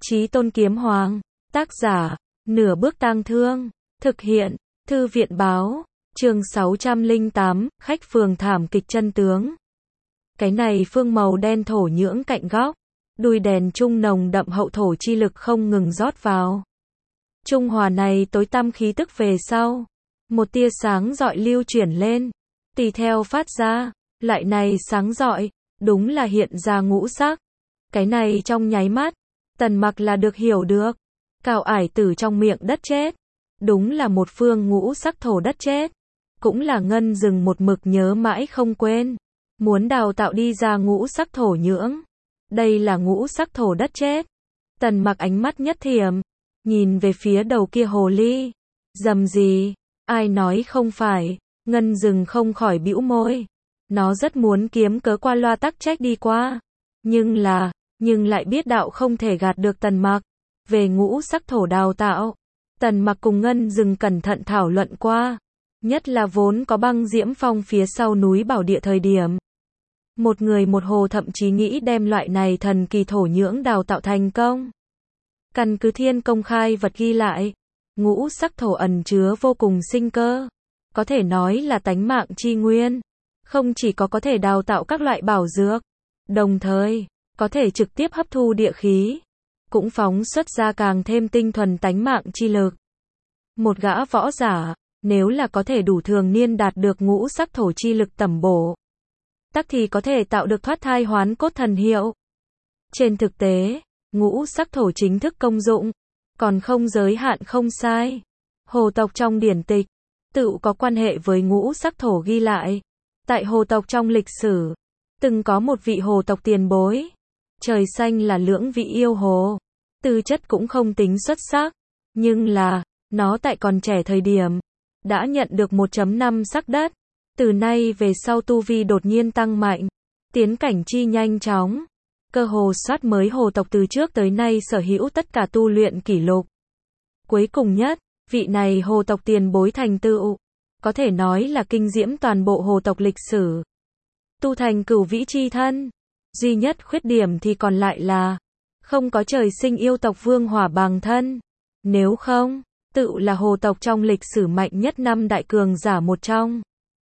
Chí Tôn Kiếm Hoàng. Tác giả, Nửa Bước Tang Thương. Thực hiện, Thư viện báo. Chương 608, khách phường thảm kịch chân tướng. Cái này phương màu đen thổ nhưỡng cạnh góc. Đuôi đèn trung nồng đậm hậu thổ chi lực không ngừng rót vào. Trung hòa này tối tăm khí tức về sau. Một tia sáng rọi lưu chuyển lên. Tùy theo phát ra, loại này sáng rọi, đúng là hiện ra ngũ sắc. Cái này trong nháy mắt, Tần Mặc là được hiểu được. Cao ải tử trong miệng đất chết. Đúng là một phương ngũ sắc thổ đất chết. Cũng là ngân rừng một mực nhớ mãi không quên. Muốn đào tạo đi ra ngũ sắc thổ nhưỡng. Đây là ngũ sắc thổ đất chết. Tần Mặc ánh mắt nhất thiểm. Nhìn về phía đầu kia hồ ly. Dầm gì? Ai nói không phải? Ngân rừng không khỏi bĩu môi. Nó rất muốn kiếm cớ qua loa tắc trách đi qua. Nhưng lại biết đạo không thể gạt được Tần Mặc. Về ngũ sắc thổ đào tạo, Tần Mặc cùng Ngân rừng cẩn thận thảo luận qua. Nhất là vốn có băng diễm phong phía sau núi bảo địa thời điểm. Một người một hồ thậm chí nghĩ đem loại này thần kỳ thổ nhưỡng đào tạo thành công. Căn cứ thiên công khai vật ghi lại. Ngũ sắc thổ ẩn chứa vô cùng sinh cơ. Có thể nói là tánh mạng chi nguyên. Không chỉ có thể đào tạo các loại bảo dược. Đồng thời, có thể trực tiếp hấp thu địa khí. Cũng phóng xuất ra càng thêm tinh thuần tánh mạng chi lực. Một gã võ giả, nếu là có thể đủ thường niên đạt được ngũ sắc thổ chi lực tẩm bổ. Tắc thì có thể tạo được thoát thai hoán cốt thần hiệu. Trên thực tế, ngũ sắc thổ chính thức công dụng. Còn không giới hạn không sai. Hồ tộc trong điển tịch, tự có quan hệ với ngũ sắc thổ ghi lại. Tại hồ tộc trong lịch sử, từng có một vị hồ tộc tiền bối. Trời xanh là lưỡng vị yêu hồ. Tư chất cũng không tính xuất sắc. Nhưng là, nó tại còn trẻ thời điểm, đã nhận được 1.5 sắc đất. Từ nay về sau tu vi đột nhiên tăng mạnh. Tiến cảnh chi nhanh chóng. Cơ hồ soát mới hồ tộc từ trước tới nay sở hữu tất cả tu luyện kỷ lục. Cuối cùng nhất, vị này hồ tộc tiền bối thành tựu. Có thể nói là kinh diễm toàn bộ hồ tộc lịch sử. Tu thành cửu vĩ chi thân. Duy nhất khuyết điểm thì còn lại là không có trời sinh yêu tộc vương hỏa bằng thân. Nếu không, tự là hồ tộc trong lịch sử mạnh nhất 5 đại cường giả một trong.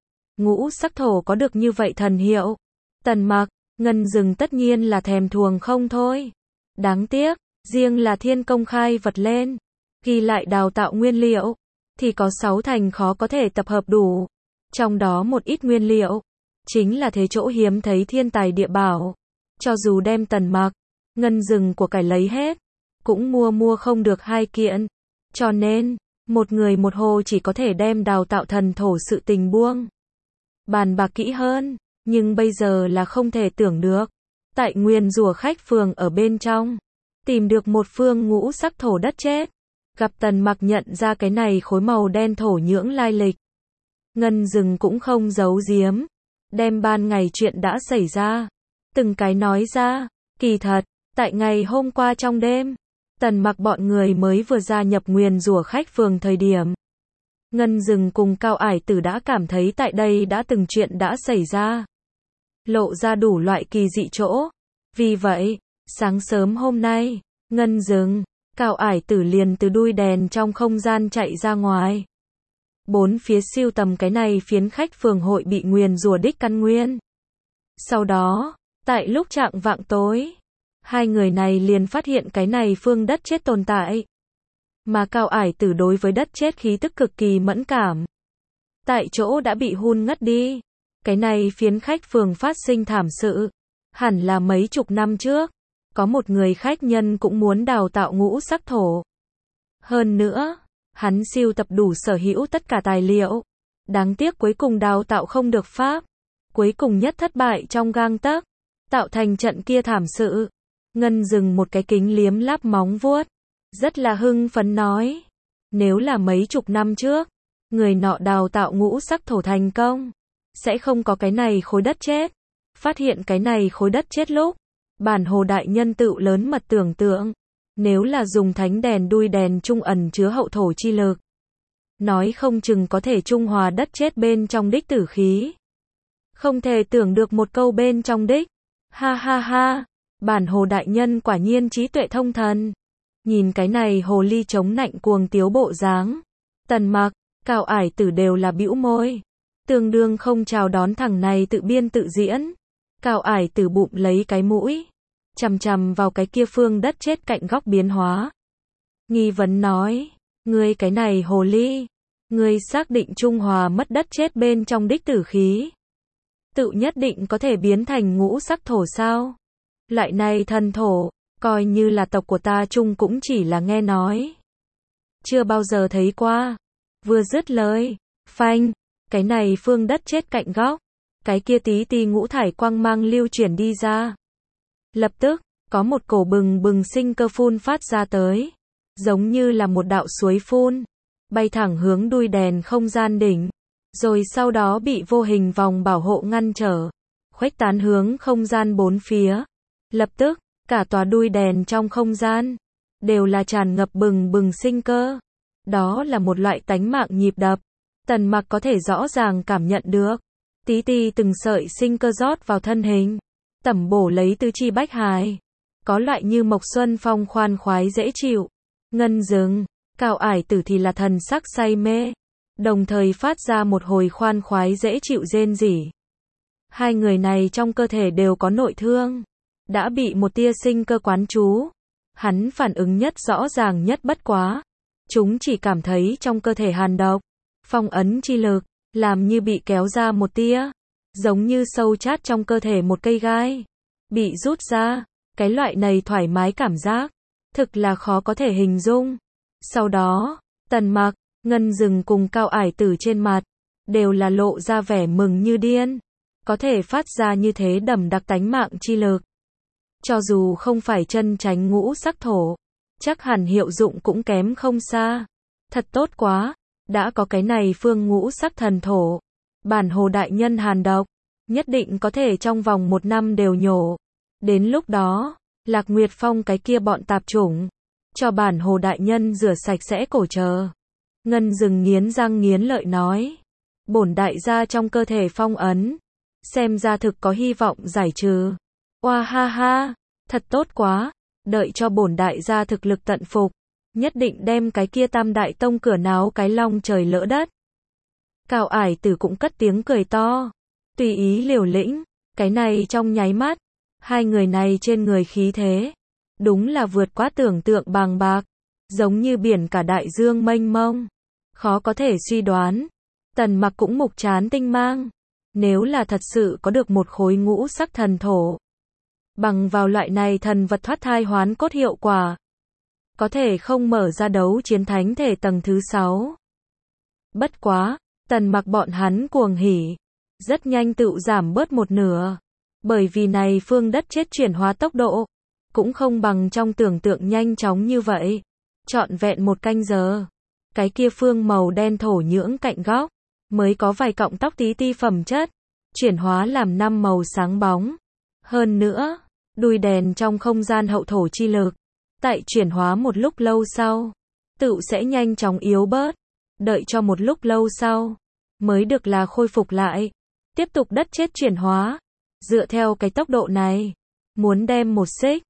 Ngũ sắc thổ có được như vậy thần hiệu. Tần Mặc, Ngân rừng tất nhiên là thèm thuồng không thôi. Đáng tiếc, riêng là thiên công khai vật lên. Ghi lại đào tạo nguyên liệu. Thì có 6 thành khó có thể tập hợp đủ. Trong đó một ít nguyên liệu. Chính là thế chỗ hiếm thấy thiên tài địa bảo. Cho dù đem Tần Mặc, Ngân rừng của cải lấy hết. Cũng mua không được 2 kiện. Cho nên, một người một hồ chỉ có thể đem đào tạo thần thổ sự tình buông. Bàn bạc kỹ hơn. Nhưng bây giờ là không thể tưởng được. Tại nguyên rủa khách phường ở bên trong. Tìm được một phương ngũ sắc thổ đất chết. Gặp Tần Mặc nhận ra cái này khối màu đen thổ nhưỡng lai lịch. Ngân rừng cũng không giấu giếm. Đem ban ngày chuyện đã xảy ra. Từng cái nói ra. Kỳ thật, tại ngày hôm qua trong đêm. Tần Mặc bọn người mới vừa gia nhập nguyền rủa khách phường thời điểm. Ngân rừng cùng Cao ải tử đã cảm thấy tại đây đã từng chuyện đã xảy ra. Lộ ra đủ loại kỳ dị chỗ. Vì vậy, sáng sớm hôm nay, Ngân rừng, Cao ải tử liền từ đuôi đèn trong không gian chạy ra ngoài. Bốn phía siêu tầm cái này phiến khách phường hội bị nguyền rủa đích căn nguyên. Sau đó, tại lúc chạng vạng tối, hai người này liền phát hiện cái này phương đất chết tồn tại. Mà Cao ải tử đối với đất chết khí tức cực kỳ mẫn cảm. Tại chỗ đã bị hun ngất đi. Cái này phiến khách phường phát sinh thảm sự. Hẳn là mấy chục năm trước. Có một người khách nhân cũng muốn đào tạo ngũ sắc thổ. Hơn nữa, hắn sưu tập đủ sở hữu tất cả tài liệu. Đáng tiếc cuối cùng đào tạo không được pháp. Cuối cùng nhất thất bại trong gang tấc. Tạo thành trận kia thảm sự. Ngân rừng một cái kính liếm láp móng vuốt. Rất là hưng phấn nói. Nếu là mấy chục năm trước, người nọ đào tạo ngũ sắc thổ thành công. Sẽ không có cái này khối đất chết. Phát hiện cái này khối đất chết lúc. Bản hồ đại nhân tự lớn mật tưởng tượng. Nếu là dùng thánh đèn đuôi đèn trung ẩn chứa hậu thổ chi lực. Nói không chừng có thể trung hòa đất chết bên trong đích tử khí. Không thể tưởng được một câu bên trong đích. Ha ha ha. Bản hồ đại nhân quả nhiên trí tuệ thông thần. Nhìn cái này hồ ly chống nạnh cuồng tiếu bộ dáng, Tần Mặc, Cao Ải Tử đều là bĩu môi, tương đương không chào đón thằng này tự biên tự diễn. Cao Ải Tử bụng lấy cái mũi, chằm chằm vào cái kia phương đất chết cạnh góc biến hóa. Nghi vấn nói, ngươi cái này hồ ly, ngươi xác định Trung Hòa mất đất chết bên trong đích tử khí, tự nhất định có thể biến thành ngũ sắc thổ sao? Loại này thần thổ, coi như là tộc của ta chung cũng chỉ là nghe nói, chưa bao giờ thấy qua. Vừa dứt lời, phanh, cái này phương đất chết cạnh góc, cái kia tí ti ngũ thải quang mang lưu chuyển đi ra. Lập tức, có một cổ bừng bừng sinh cơ phun phát ra tới, giống như là một đạo suối phun, bay thẳng hướng đuôi đèn không gian đỉnh, rồi sau đó bị vô hình vòng bảo hộ ngăn trở, khuếch tán hướng không gian bốn phía. Lập tức, cả tòa đuôi đèn trong không gian đều là tràn ngập bừng bừng sinh cơ. Đó là một loại tánh mạng nhịp đập. Tần Mặc có thể rõ ràng cảm nhận được. Tí ti từng sợi sinh cơ rót vào thân hình, tẩm bổ lấy tứ chi bách hài. Có loại như mộc xuân phong khoan khoái dễ chịu. Ngân Dừng, Cao Ải Tử thì là thần sắc say mê, đồng thời phát ra một hồi khoan khoái dễ chịu rên rỉ. Hai người này trong cơ thể đều có nội thương, đã bị một tia sinh cơ quán trú. Hắn phản ứng nhất rõ ràng nhất bất quá, chúng chỉ cảm thấy trong cơ thể hàn độc, phong ấn chi lực, làm như bị kéo ra một tia, giống như sâu chát trong cơ thể một cây gai, bị rút ra. Cái loại này thoải mái cảm giác, thực là khó có thể hình dung. Sau đó, Tần Mặc, Ngân Dừng cùng Cao Ải Tử trên mặt, đều là lộ ra vẻ mừng như điên, có thể phát ra như thế đậm đặc tánh mạng chi lực. Cho dù không phải chân tránh ngũ sắc thổ, chắc hẳn hiệu dụng cũng kém không xa. Thật tốt quá, đã có cái này phương ngũ sắc thần thổ, bản hồ đại nhân hàn độc, nhất định có thể trong vòng 1 năm đều nhổ. Đến lúc đó, Lạc Nguyệt Phong cái kia bọn tạp chủng, cho bản hồ đại nhân rửa sạch sẽ cổ chờ. Ngân Dừng nghiến răng nghiến lợi nói, bổn đại gia trong cơ thể phong ấn, xem ra thực có hy vọng giải trừ. Oa ha ha, thật tốt quá, đợi cho bổn đại gia thực lực tận phục, nhất định đem cái kia Tam Đại Tông cửa náo cái long trời lỡ đất. Cao Ải Tử cũng cất tiếng cười to, tùy ý liều lĩnh, cái này trong nháy mắt, hai người này trên người khí thế, đúng là vượt quá tưởng tượng bàng bạc, giống như biển cả đại dương mênh mông, khó có thể suy đoán. Tần Mặc cũng mục trán tinh mang, nếu là thật sự có được một khối ngũ sắc thần thổ, bằng vào loại này thần vật thoát thai hoán cốt hiệu quả, có thể không mở ra đấu chiến thánh thể tầng thứ 6. Bất quá, Tần Mặc bọn hắn cuồng hỉ, rất nhanh tự giảm bớt một nửa, bởi vì này phương đất chết chuyển hóa tốc độ, cũng không bằng trong tưởng tượng nhanh chóng như vậy. Trọn vẹn 1 canh giờ, cái kia phương màu đen thổ nhưỡng cạnh góc, mới có vài cọng tóc tí ti phẩm chất, chuyển hóa làm 5 màu sáng bóng. Hơn nữa, đuôi đèn trong không gian hậu thổ chi lực, tại chuyển hóa một lúc lâu sau, tự sẽ nhanh chóng yếu bớt, đợi cho một lúc lâu sau, mới được là khôi phục lại. Tiếp tục đất chết chuyển hóa, dựa theo cái tốc độ này, muốn đem một xích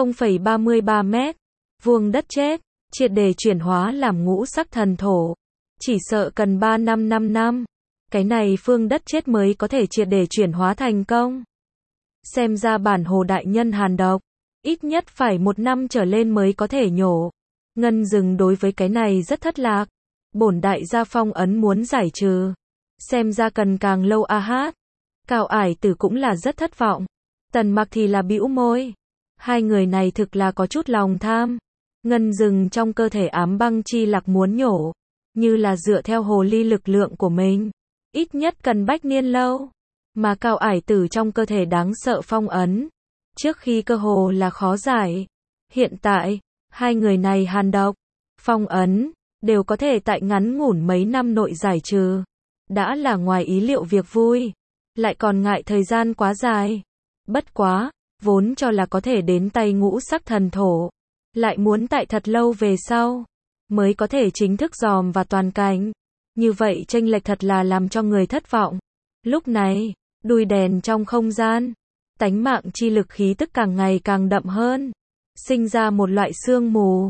0,33 mét vuông đất chết, triệt để chuyển hóa làm ngũ sắc thần thổ, chỉ sợ cần 3 năm 5 năm, cái này phương đất chết mới có thể triệt để chuyển hóa thành công. Xem ra bản hồ đại nhân hàn độc, ít nhất phải 1 năm trở lên mới có thể nhổ. Ngân Dừng đối với cái này rất thất lạc, bổn đại gia phong ấn muốn giải trừ, xem ra cần càng lâu a hát. Cao Ải Tử cũng là rất thất vọng, Tần Mặc thì là bĩu môi, hai người này thực là có chút lòng tham. Ngân Dừng trong cơ thể ám băng chi lạc muốn nhổ, như là dựa theo hồ ly lực lượng của mình, ít nhất cần bách niên lâu, mà Cao Ải Tử trong cơ thể đáng sợ phong ấn, trước khi cơ hồ là khó giải. Hiện tại, hai người này hàn độc, phong ấn, đều có thể tại ngắn ngủn mấy năm nội giải trừ, đã là ngoài ý liệu việc vui, lại còn ngại thời gian quá dài. Bất quá, vốn cho là có thể đến tay ngũ sắc thần thổ, lại muốn tại thật lâu về sau, mới có thể chính thức dòm và toàn cảnh. Như vậy chênh lệch thật là làm cho người thất vọng. Lúc này, đuôi đèn trong không gian, tánh mạng chi lực khí tức càng ngày càng đậm hơn, sinh ra một loại sương mù,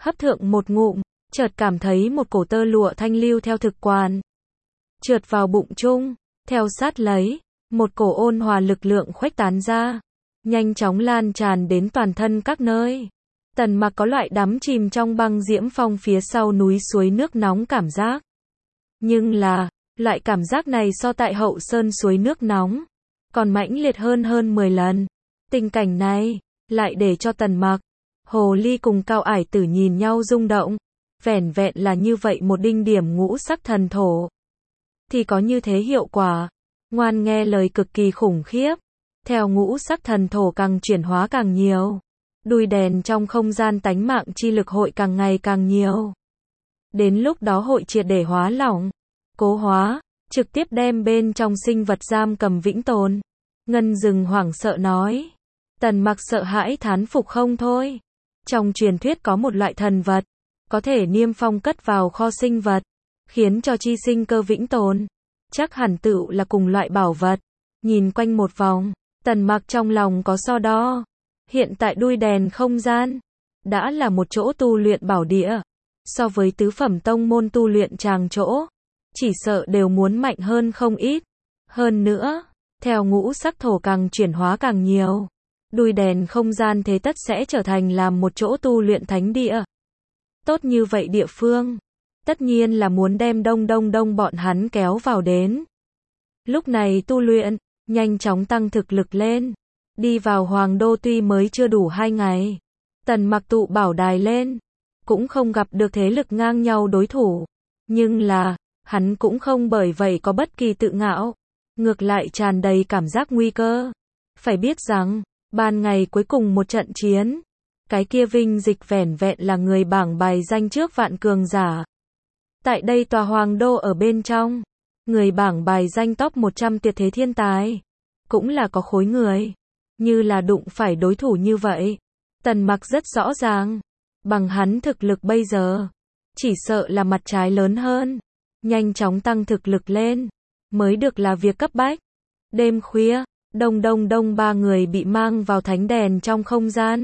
hấp thượng một ngụm, chợt cảm thấy một cổ tơ lụa thanh lưu theo thực quản trượt vào bụng chung, theo sát lấy, một cổ ôn hòa lực lượng khuếch tán ra, nhanh chóng lan tràn đến toàn thân các nơi. Tần Mặc có loại đắm chìm trong băng diễm phong phía sau núi suối nước nóng cảm giác. Nhưng là, loại cảm giác này so tại Hậu Sơn suối nước nóng, còn mãnh liệt hơn 10 lần. Tình cảnh này, lại để cho Tần Mặc, Hồ Ly cùng Cao Ải Tử nhìn nhau rung động. Vẻn vẹn là như vậy một đinh điểm ngũ sắc thần thổ. Thì có như thế hiệu quả. Ngoan nghe lời cực kỳ khủng khiếp. Theo ngũ sắc thần thổ càng chuyển hóa càng nhiều. Đuôi đèn trong không gian tánh mạng chi lực hội càng ngày càng nhiều. Đến lúc đó hội triệt để hóa lỏng, cố hóa, trực tiếp đem bên trong sinh vật giam cầm vĩnh tồn. Ngân Dừng hoảng sợ nói. Tần Mặc sợ hãi thán phục không thôi. Trong truyền thuyết có một loại thần vật, có thể niêm phong cất vào kho sinh vật, khiến cho chi sinh cơ vĩnh tồn. Chắc hẳn tựu là cùng loại bảo vật. Nhìn quanh một vòng, Tần Mặc trong lòng có so đo. Hiện tại đuôi đèn không gian, đã là một chỗ tu luyện bảo địa. So với tứ phẩm tông môn tu luyện tràng chỗ, chỉ sợ đều muốn mạnh hơn không ít. Hơn nữa, theo ngũ sắc thổ càng chuyển hóa càng nhiều, đuôi đèn không gian thế tất sẽ trở thành làm một chỗ tu luyện thánh địa. Tốt như vậy địa phương, tất nhiên là muốn đem đông bọn hắn kéo vào đến. Lúc này tu luyện, nhanh chóng tăng thực lực lên. Đi vào Hoàng Đô tuy mới chưa đủ 2 ngày. Tần Mặc tụ bảo đài lên, cũng không gặp được thế lực ngang nhau đối thủ. Nhưng là, hắn cũng không bởi vậy có bất kỳ tự ngạo. Ngược lại tràn đầy cảm giác nguy cơ. Phải biết rằng, ban ngày cuối cùng một trận chiến, cái kia Vinh Dịch vẻn vẹn là người bảng bài danh trước vạn cường giả. Tại đây tòa Hoàng Đô ở bên trong, người bảng bài danh top 100 tuyệt thế thiên tài, cũng là có khối người. Như là đụng phải đối thủ như vậy, Tần Mặc rất rõ ràng, bằng hắn thực lực bây giờ, chỉ sợ là mặt trái lớn hơn, nhanh chóng tăng thực lực lên, mới được là việc cấp bách. Đêm khuya, đông 3 người bị mang vào thánh đèn trong không gian.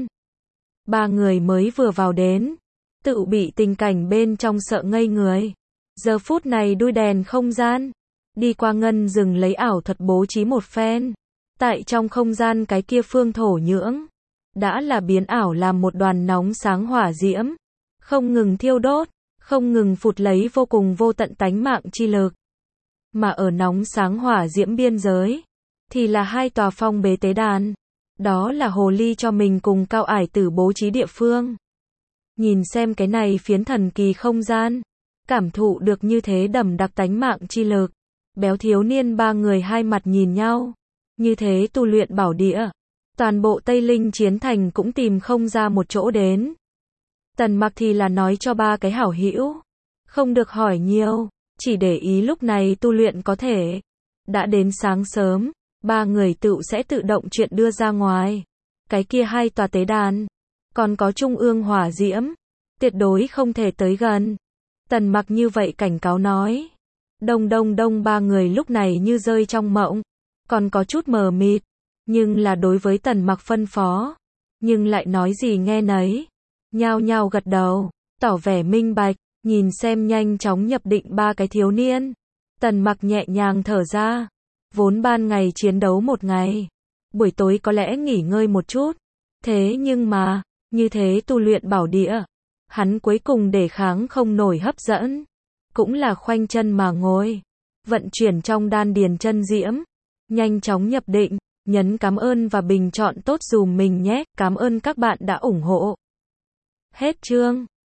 3 người mới vừa vào đến, tự bị tình cảnh bên trong sợ ngây người. Giờ phút này đuôi đèn không gian, đi qua Ngân Dừng lấy ảo thuật bố trí một phen. Tại trong không gian cái kia phương thổ nhưỡng, đã là biến ảo làm một đoàn nóng sáng hỏa diễm, không ngừng thiêu đốt, không ngừng phụt lấy vô cùng vô tận tánh mạng chi lực. Mà ở nóng sáng hỏa diễm biên giới, thì là 2 tòa phong bế tế đàn. Đó là Hồ Ly cho mình cùng Cao Ải Tử bố trí địa phương. Nhìn xem cái này phiến thần kỳ không gian, cảm thụ được như thế đậm đặc tánh mạng chi lực. Béo thiếu niên 3 người hai mặt nhìn nhau. Như thế tu luyện bảo địa, toàn bộ Tây Linh Chiến Thành cũng tìm không ra một chỗ đến. Tần Mặc thì là nói cho 3 cái hảo hữu, không được hỏi nhiều, chỉ để ý lúc này tu luyện có thể. Đã đến sáng sớm, 3 người tự sẽ tự động chuyện đưa ra ngoài. Cái kia 2 tòa tế đàn, còn có trung ương hỏa diễm, tuyệt đối không thể tới gần. Tần Mặc như vậy cảnh cáo nói. Đông 3 người lúc này như rơi trong mộng, còn có chút mờ mịt, nhưng là đối với Tần Mặc phân phó, nhưng lại nói gì nghe nấy, nhao nhao gật đầu, tỏ vẻ minh bạch. Nhìn xem nhanh chóng nhập định 3 cái thiếu niên, Tần Mặc nhẹ nhàng thở ra. Vốn ban ngày chiến đấu một ngày, buổi tối có lẽ nghỉ ngơi một chút, thế nhưng mà, như thế tu luyện bảo địa, hắn cuối cùng đề kháng không nổi hấp dẫn, cũng là khoanh chân mà ngồi, vận chuyển trong đan điền chân diễm, nhanh chóng nhập định, nhấn cảm ơn và bình chọn tốt dùm mình nhé, cảm ơn các bạn đã ủng hộ. Hết chương.